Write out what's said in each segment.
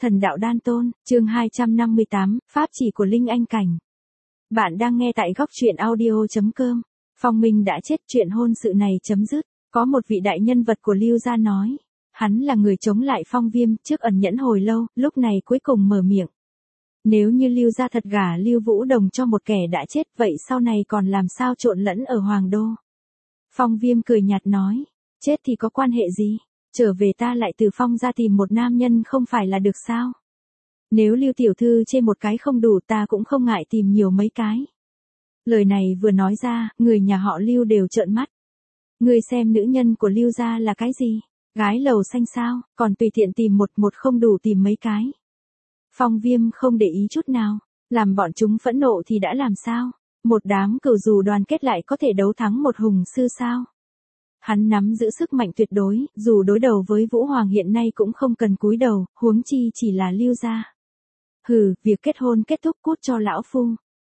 Thần đạo đan tôn, chương 258, Pháp chỉ của Linh Anh Cảnh. Bạn đang nghe tại góc truyện audio.com. Phong Minh đã chết, chuyện hôn sự này chấm dứt. Có một vị đại nhân vật của Lưu gia nói. Hắn là người chống lại Phong Viêm, trước ẩn nhẫn hồi lâu, lúc này cuối cùng mở miệng. Nếu như Lưu gia thật gả Lưu Vũ Đồng cho một kẻ đã chết, vậy sau này còn làm sao trộn lẫn ở Hoàng Đô? Phong Viêm cười nhạt nói. Chết thì có quan hệ gì? Trở về ta lại từ Phong ra tìm một nam nhân không phải là được sao? Nếu Lưu tiểu thư chê một cái không đủ, ta cũng không ngại tìm nhiều mấy cái. Lời này vừa nói ra, người nhà họ Lưu đều trợn mắt. Ngươi xem nữ nhân của Lưu gia là cái gì? Gái lầu xanh sao, còn tùy tiện tìm một không đủ tìm mấy cái. Phong Viêm không để ý chút nào, làm bọn chúng phẫn nộ thì đã làm sao? Một đám cừu dù đoàn kết lại có thể đấu thắng một hùng sư sao? Hắn nắm giữ sức mạnh tuyệt đối, dù đối đầu với Vũ Hoàng hiện nay cũng không cần cúi đầu, huống chi chỉ là Lưu gia. Hừ, việc kết hôn kết thúc, cút cho lão phu.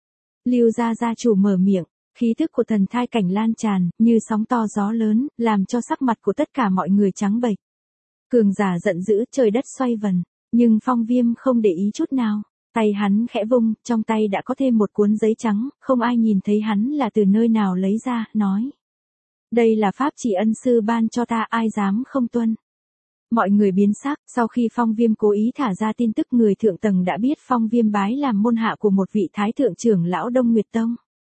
Lưu gia gia chủ mở miệng, khí tức của thần thai cảnh lan tràn, như sóng to gió lớn, làm cho sắc mặt của tất cả mọi người trắng bệch. Cường giả giận dữ, trời đất xoay vần, nhưng Phong Viêm không để ý chút nào. Tay hắn khẽ vung, trong tay đã có thêm một cuốn giấy trắng, không ai nhìn thấy hắn là từ nơi nào lấy ra, nói. Đây là pháp chỉ ân sư ban cho ta, ai dám không tuân. Mọi người biến sắc, sau khi Phong Viêm cố ý thả ra tin tức, người thượng tầng đã biết Phong Viêm bái làm môn hạ của một vị thái thượng trưởng lão Đông Nguyệt Tông.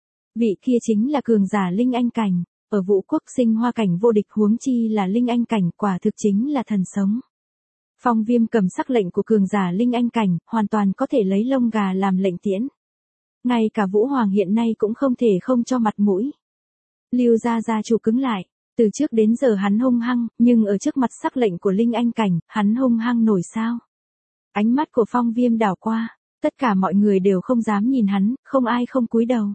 Vị kia chính là cường giả Linh Anh Cảnh, ở Vũ Quốc sinh hoa cảnh vô địch, huống chi là Linh Anh Cảnh, quả thực chính là thần sống. Phong Viêm cầm sắc lệnh của cường giả Linh Anh Cảnh, hoàn toàn có thể lấy lông gà làm lệnh tiễn. Ngay cả Vũ Hoàng hiện nay cũng không thể không cho mặt mũi. Lưu gia gia chủ cứng lại, từ trước đến giờ hắn hung hăng, nhưng ở trước mặt sắc lệnh của Linh Anh Cảnh, hắn hung hăng nổi sao? Ánh mắt của Phong Viêm đảo qua, tất cả mọi người đều không dám nhìn hắn, không ai không cúi đầu.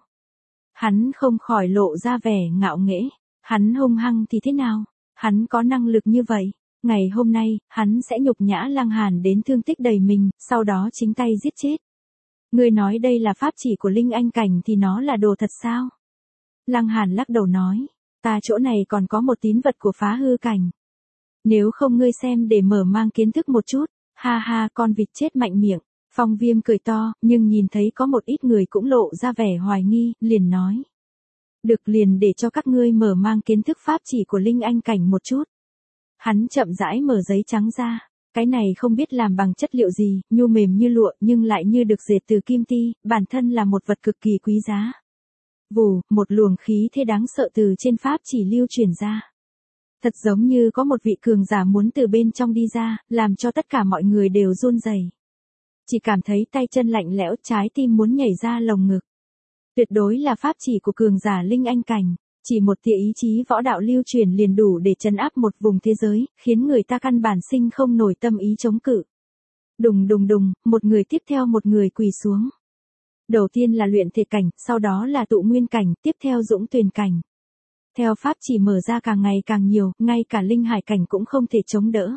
Hắn không khỏi lộ ra vẻ ngạo nghễ, hắn hung hăng thì thế nào? Hắn có năng lực như vậy, ngày hôm nay, hắn sẽ nhục nhã Lăng Hàn đến thương tích đầy mình, sau đó chính tay giết chết. Ngươi nói đây là pháp chỉ của Linh Anh Cảnh thì nó là đồ thật sao? Lăng Hàn lắc đầu nói, ta chỗ này còn có một tín vật của Phá Hư Cảnh. Nếu không ngươi xem để mở mang kiến thức một chút, ha ha, con vịt chết mạnh miệng. Phong Viêm cười to, nhưng nhìn thấy có một ít người cũng lộ ra vẻ hoài nghi, liền nói. Được, liền để cho các ngươi mở mang kiến thức pháp chỉ của Linh Anh Cảnh một chút. Hắn chậm rãi mở giấy trắng ra, cái này không biết làm bằng chất liệu gì, nhu mềm như lụa nhưng lại như được dệt từ kim ti, bản thân là một vật cực kỳ quý giá. Vù, một luồng khí thế đáng sợ từ trên pháp chỉ lưu truyền ra. Thật giống như có một vị cường giả muốn từ bên trong đi ra, làm cho tất cả mọi người đều run rẩy. Chỉ cảm thấy tay chân lạnh lẽo, trái tim muốn nhảy ra lồng ngực. Tuyệt đối là pháp chỉ của cường giả Linh Anh Cảnh, chỉ một tia ý chí võ đạo lưu truyền liền đủ để trấn áp một vùng thế giới, khiến người ta căn bản sinh không nổi tâm ý chống cự. Đùng đùng đùng, một người tiếp theo một người quỳ xuống. Đầu tiên là luyện thể cảnh, sau đó là tụ nguyên cảnh, tiếp theo dũng tuyền cảnh. Theo pháp chỉ mở ra càng ngày càng nhiều, ngay cả linh hải cảnh cũng không thể chống đỡ.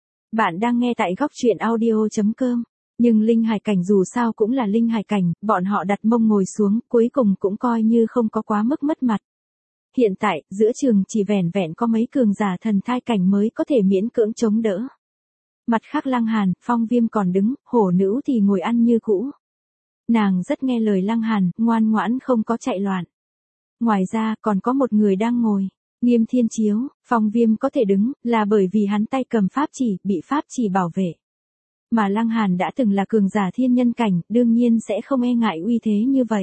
Bạn đang nghe tại góc truyện audio.com. Nhưng linh hải cảnh dù sao cũng là linh hải cảnh, bọn họ đặt mông ngồi xuống, cuối cùng cũng coi như không có quá mức mất mặt. Hiện tại, giữa trường chỉ vẻn vẹn có mấy cường giả thần thai cảnh mới có thể miễn cưỡng chống đỡ. Mặt khác Lăng Hàn, Phong Viêm còn đứng, hổ nữ thì ngồi ăn như cũ. Nàng rất nghe lời Lăng Hàn, ngoan ngoãn không có chạy loạn. Ngoài ra, còn có một người đang ngồi, Nghiêm Thiên Chiếu. Phong Viêm có thể đứng, là bởi vì hắn tay cầm pháp chỉ, bị pháp chỉ bảo vệ. Mà Lăng Hàn đã từng là cường giả thiên nhân cảnh, đương nhiên sẽ không e ngại uy thế như vậy.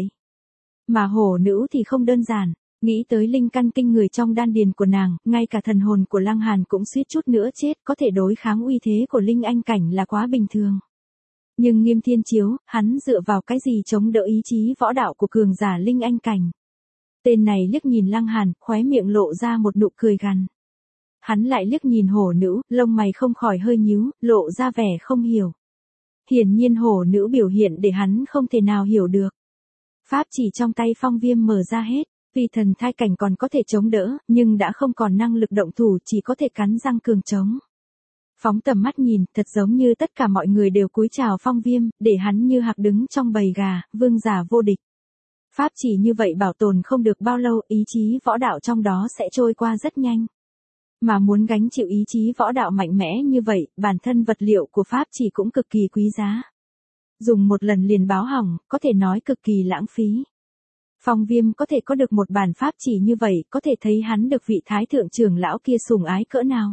Mà hổ nữ thì không đơn giản, nghĩ tới linh căn kinh người trong đan điền của nàng, ngay cả thần hồn của Lăng Hàn cũng suýt chút nữa chết, có thể đối kháng uy thế của Linh Anh Cảnh là quá bình thường. Nhưng Nghiêm Thiên Chiếu, hắn dựa vào cái gì chống đỡ ý chí võ đạo của cường giả Linh Anh Cảnh? Tên này liếc nhìn Lăng Hàn, khóe miệng lộ ra một nụ cười gằn. Hắn lại liếc nhìn hổ nữ, lông mày không khỏi hơi nhíu, lộ ra vẻ không hiểu. Hiển nhiên hổ nữ biểu hiện để hắn không thể nào hiểu được. Pháp chỉ trong tay Phong Viêm mở ra hết, vì thần thai cảnh còn có thể chống đỡ, nhưng đã không còn năng lực động thủ, chỉ có thể cắn răng cường chống. Phóng tầm mắt nhìn, thật giống như tất cả mọi người đều cúi chào Phong Viêm, để hắn như hạc đứng trong bầy gà, vương giả vô địch. Pháp chỉ như vậy bảo tồn không được bao lâu, ý chí võ đạo trong đó sẽ trôi qua rất nhanh. Mà muốn gánh chịu ý chí võ đạo mạnh mẽ như vậy, bản thân vật liệu của pháp chỉ cũng cực kỳ quý giá. Dùng một lần liền báo hỏng, có thể nói cực kỳ lãng phí. Phong Viêm có thể có được một bản pháp chỉ như vậy, có thể thấy hắn được vị thái thượng trưởng lão kia sủng ái cỡ nào.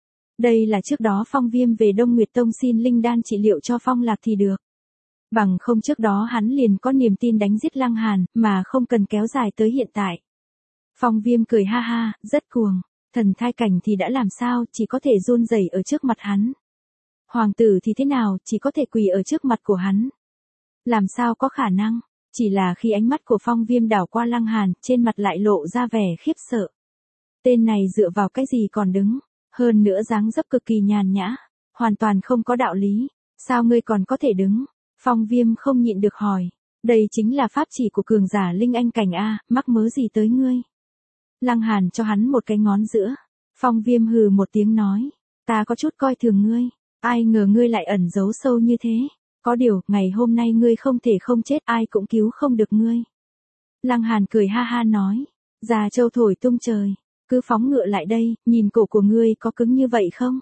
Đây là trước đó Phong Viêm về Đông Nguyệt Tông xin linh đan trị liệu cho Phong Lạc thì được. Bằng không trước đó hắn liền có niềm tin đánh giết Lăng Hàn, mà không cần kéo dài tới hiện tại. Phong Viêm cười ha ha, rất cuồng. Thần thai cảnh thì đã làm sao, chỉ có thể run rẩy ở trước mặt hắn. Hoàng tử thì thế nào, chỉ có thể quỳ ở trước mặt của hắn. Làm sao có khả năng, chỉ là khi ánh mắt của Phong Viêm đảo qua Lăng Hàn, trên mặt lại lộ ra vẻ khiếp sợ. Tên này dựa vào cái gì còn đứng, hơn nữa dáng dấp cực kỳ nhàn nhã, hoàn toàn không có đạo lý, sao ngươi còn có thể đứng? Phong Viêm không nhịn được hỏi, đây chính là pháp chỉ của cường giả linh anh cảnh a, mắc mớ gì tới ngươi? Lăng Hàn cho hắn một cái ngón giữa. Phong Viêm hừ một tiếng nói, ta có chút coi thường ngươi, ai ngờ ngươi lại ẩn giấu sâu như thế. Có điều, ngày hôm nay ngươi không thể không chết, ai cũng cứu không được ngươi. Lăng Hàn cười ha ha nói, già trâu thổi tung trời, cứ phóng ngựa lại đây, nhìn cổ của ngươi có cứng như vậy không?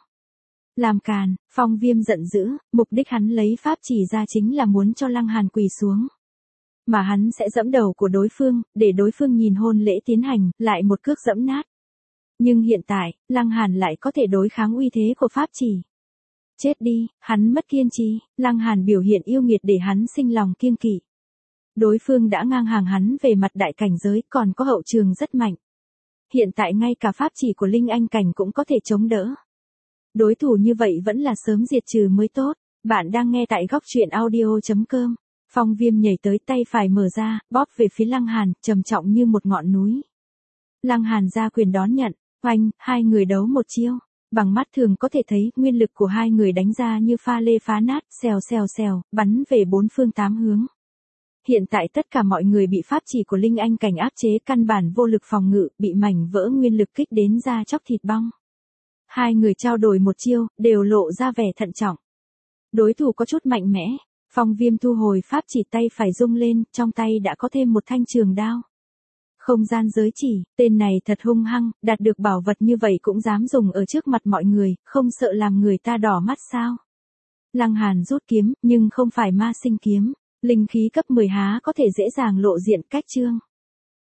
Làm càn, Phong Viêm giận dữ, mục đích hắn lấy pháp chỉ ra chính là muốn cho Lăng Hàn quỳ xuống. Mà hắn sẽ giẫm đầu của đối phương, để đối phương nhìn hôn lễ tiến hành, lại một cước giẫm nát. Nhưng hiện tại, Lăng Hàn lại có thể đối kháng uy thế của pháp chỉ. Chết đi, hắn mất kiên trì, Lăng Hàn biểu hiện yêu nghiệt để hắn sinh lòng kiêng kỵ. Đối phương đã ngang hàng hắn về mặt đại cảnh giới, còn có hậu trường rất mạnh. Hiện tại ngay cả pháp chỉ của linh anh cảnh cũng có thể chống đỡ. Đối thủ như vậy vẫn là sớm diệt trừ mới tốt. Bạn đang nghe tại góc truyện audio.com. Phong Viêm nhảy tới, tay phải mở ra, bóp về phía Lăng Hàn, trầm trọng như một ngọn núi. Lăng Hàn ra quyền đón nhận, oanh, hai người đấu một chiêu. Bằng mắt thường có thể thấy, nguyên lực của hai người đánh ra như pha lê phá nát, xèo xèo xèo, bắn về bốn phương tám hướng. Hiện tại tất cả mọi người bị pháp chỉ của linh anh cảnh áp chế, căn bản vô lực phòng ngự, bị mảnh vỡ nguyên lực kích đến da chóc thịt bong. Hai người trao đổi một chiêu, đều lộ ra vẻ thận trọng. Đối thủ có chút mạnh mẽ. Phong Viêm thu hồi pháp chỉ, tay phải rung lên, trong tay đã có thêm một thanh trường đao. Không gian giới chỉ, tên này thật hung hăng, đạt được bảo vật như vậy cũng dám dùng ở trước mặt mọi người, không sợ làm người ta đỏ mắt sao? Lăng Hàn rút kiếm, nhưng không phải ma sinh kiếm, linh khí cấp 10 há có thể dễ dàng lộ diện cách chương.